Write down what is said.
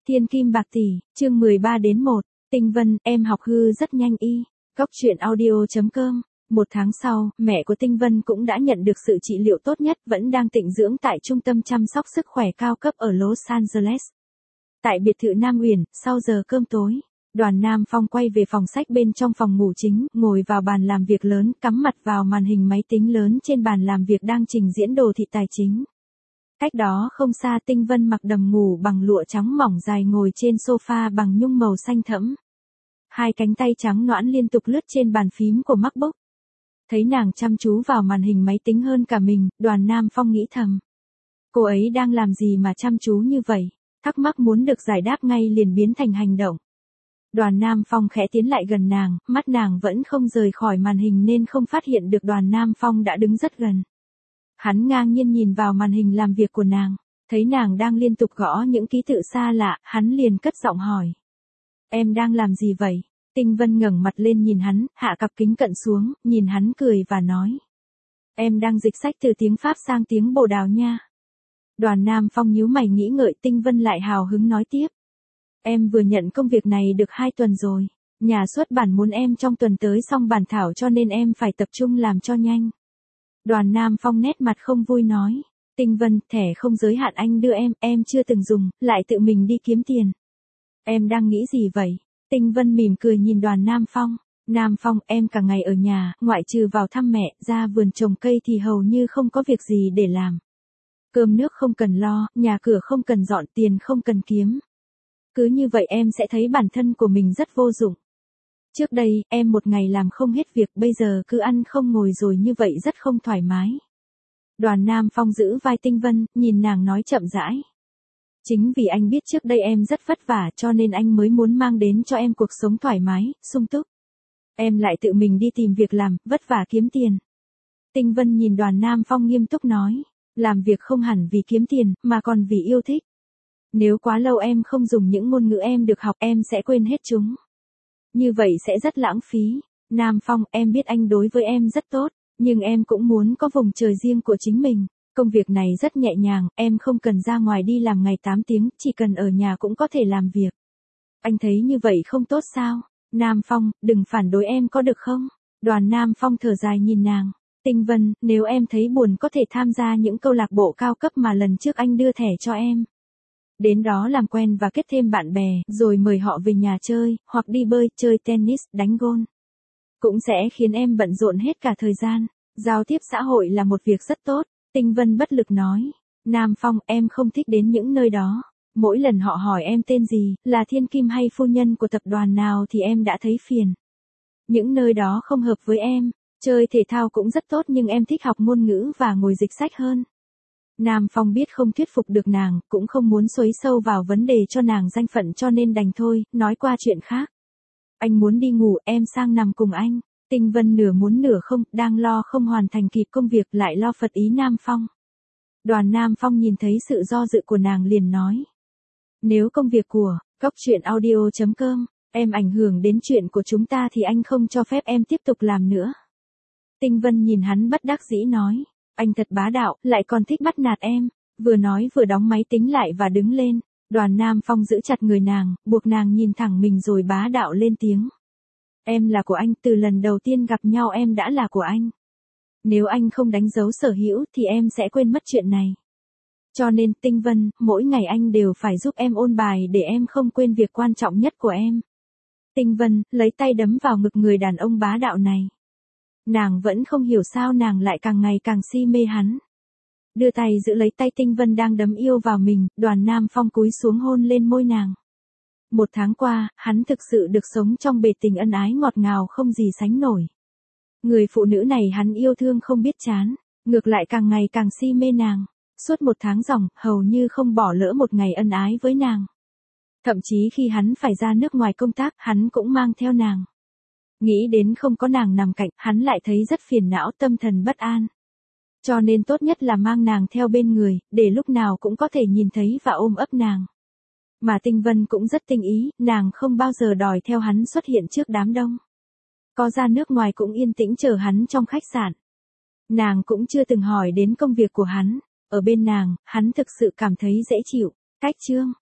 Thiên kim bạc tỷ, chương 13-1, Tinh Vân, em học hư rất nhanh y. Góc truyện audio.com. Một tháng sau, mẹ của Tinh Vân cũng đã nhận được sự trị liệu tốt nhất, vẫn đang tịnh dưỡng tại trung tâm chăm sóc sức khỏe cao cấp ở Los Angeles. Tại biệt thự Nam Uyển, sau giờ cơm tối, Đoàn Nam Phong quay về phòng sách bên trong phòng ngủ chính, ngồi vào bàn làm việc lớn, cắm mặt vào màn hình máy tính lớn trên bàn làm việc đang trình diễn đồ thị tài chính. Cách đó không xa, Tinh Vân mặc đầm ngủ bằng lụa trắng mỏng dài ngồi trên sofa bằng nhung màu xanh thẫm. Hai cánh tay trắng nõn liên tục lướt trên bàn phím của MacBook. Thấy nàng chăm chú vào màn hình máy tính hơn cả mình, Đoàn Nam Phong nghĩ thầm. Cô ấy đang làm gì mà chăm chú như vậy? Thắc mắc muốn được giải đáp ngay liền biến thành hành động. Đoàn Nam Phong khẽ tiến lại gần nàng, mắt nàng vẫn không rời khỏi màn hình nên không phát hiện được Đoàn Nam Phong đã đứng rất gần. Hắn ngang nhiên nhìn vào màn hình làm việc của nàng, thấy nàng đang liên tục gõ những ký tự xa lạ, hắn liền cất giọng hỏi. Em đang làm gì vậy? Tinh Vân ngẩng mặt lên nhìn hắn, hạ cặp kính cận xuống, nhìn hắn cười và nói. Em đang dịch sách từ tiếng Pháp sang tiếng Bồ Đào nha. Đoàn Nam Phong nhíu mày nghĩ ngợi, Tinh Vân lại hào hứng nói tiếp. Em vừa nhận công việc này được 2 tuần rồi. Nhà xuất bản muốn em trong tuần tới xong bản thảo cho nên em phải tập trung làm cho nhanh. Đoàn Nam Phong nét mặt không vui nói. Tinh Vân, thẻ không giới hạn anh đưa em chưa từng dùng, lại tự mình đi kiếm tiền. Em đang nghĩ gì vậy? Tinh Vân mỉm cười nhìn Đoàn Nam Phong. Nam Phong, em cả ngày ở nhà, ngoại trừ vào thăm mẹ, ra vườn trồng cây thì hầu như không có việc gì để làm. Cơm nước không cần lo, nhà cửa không cần dọn, tiền không cần kiếm. Cứ như vậy em sẽ thấy bản thân của mình rất vô dụng. Trước đây, em một ngày làm không hết việc, bây giờ cứ ăn không ngồi rồi như vậy rất không thoải mái. Đoàn Nam Phong giữ vai Tinh Vân, nhìn nàng nói chậm rãi. Chính vì anh biết trước đây em rất vất vả cho nên anh mới muốn mang đến cho em cuộc sống thoải mái, sung túc. Em lại tự mình đi tìm việc làm, vất vả kiếm tiền. Tinh Vân nhìn Đoàn Nam Phong nghiêm túc nói. Làm việc không hẳn vì kiếm tiền, mà còn vì yêu thích. Nếu quá lâu em không dùng những ngôn ngữ em được học, em sẽ quên hết chúng. Như vậy sẽ rất lãng phí. Nam Phong, em biết anh đối với em rất tốt, nhưng em cũng muốn có vùng trời riêng của chính mình. Công việc này rất nhẹ nhàng, em không cần ra ngoài đi làm ngày 8 tiếng, chỉ cần ở nhà cũng có thể làm việc. Anh thấy như vậy không tốt sao? Nam Phong, đừng phản đối em có được không? Đoàn Nam Phong thở dài nhìn nàng. Tinh Vân, nếu em thấy buồn có thể tham gia những câu lạc bộ cao cấp mà lần trước anh đưa thẻ cho em. Đến đó làm quen và kết thêm bạn bè, rồi mời họ về nhà chơi, hoặc đi bơi, chơi tennis, đánh golf. Cũng sẽ khiến em bận rộn hết cả thời gian. Giao tiếp xã hội là một việc rất tốt. Tinh Vân bất lực nói. Nam Phong, em không thích đến những nơi đó. Mỗi lần họ hỏi em tên gì, là thiên kim hay phu nhân của tập đoàn nào thì em đã thấy phiền. Những nơi đó không hợp với em. Chơi thể thao cũng rất tốt nhưng em thích học ngôn ngữ và ngồi dịch sách hơn. Nam Phong biết không thuyết phục được nàng, cũng không muốn xoáy sâu vào vấn đề cho nàng danh phận cho nên đành thôi, nói qua chuyện khác. Anh muốn đi ngủ, em sang nằm cùng anh. Tinh Vân nửa muốn nửa không, đang lo không hoàn thành kịp công việc lại lo phật ý Nam Phong. Đoàn Nam Phong nhìn thấy sự do dự của nàng liền nói. Nếu công việc của góc truyện audio.com, em ảnh hưởng đến chuyện của chúng ta thì anh không cho phép em tiếp tục làm nữa. Tinh Vân nhìn hắn bất đắc dĩ nói. Anh thật bá đạo, lại còn thích bắt nạt em. Vừa nói vừa đóng máy tính lại và đứng lên. Đoàn Nam Phong giữ chặt người nàng, buộc nàng nhìn thẳng mình rồi bá đạo lên tiếng. Em là của anh, từ lần đầu tiên gặp nhau em đã là của anh. Nếu anh không đánh dấu sở hữu thì em sẽ quên mất chuyện này. Cho nên, Tinh Vân, mỗi ngày anh đều phải giúp em ôn bài để em không quên việc quan trọng nhất của em. Tinh Vân, lấy tay đấm vào ngực người đàn ông bá đạo này. Nàng vẫn không hiểu sao nàng lại càng ngày càng si mê hắn. Đưa tay giữ lấy tay Tinh Vân đang đấm yêu vào mình, Đoàn Nam Phong cúi xuống hôn lên môi nàng. 1 tháng qua, hắn thực sự được sống trong bể tình ân ái ngọt ngào không gì sánh nổi. Người phụ nữ này hắn yêu thương không biết chán, ngược lại càng ngày càng si mê nàng. Suốt 1 tháng ròng, hầu như không bỏ lỡ một ngày ân ái với nàng. Thậm chí khi hắn phải ra nước ngoài công tác, hắn cũng mang theo nàng. Nghĩ đến không có nàng nằm cạnh, hắn lại thấy rất phiền não, tâm thần bất an. Cho nên tốt nhất là mang nàng theo bên người, để lúc nào cũng có thể nhìn thấy và ôm ấp nàng. Mà Tinh Vân cũng rất tinh ý, nàng không bao giờ đòi theo hắn xuất hiện trước đám đông. Có ra nước ngoài cũng yên tĩnh chờ hắn trong khách sạn. Nàng cũng chưa từng hỏi đến công việc của hắn. Ở bên nàng, hắn thực sự cảm thấy dễ chịu. Cách chương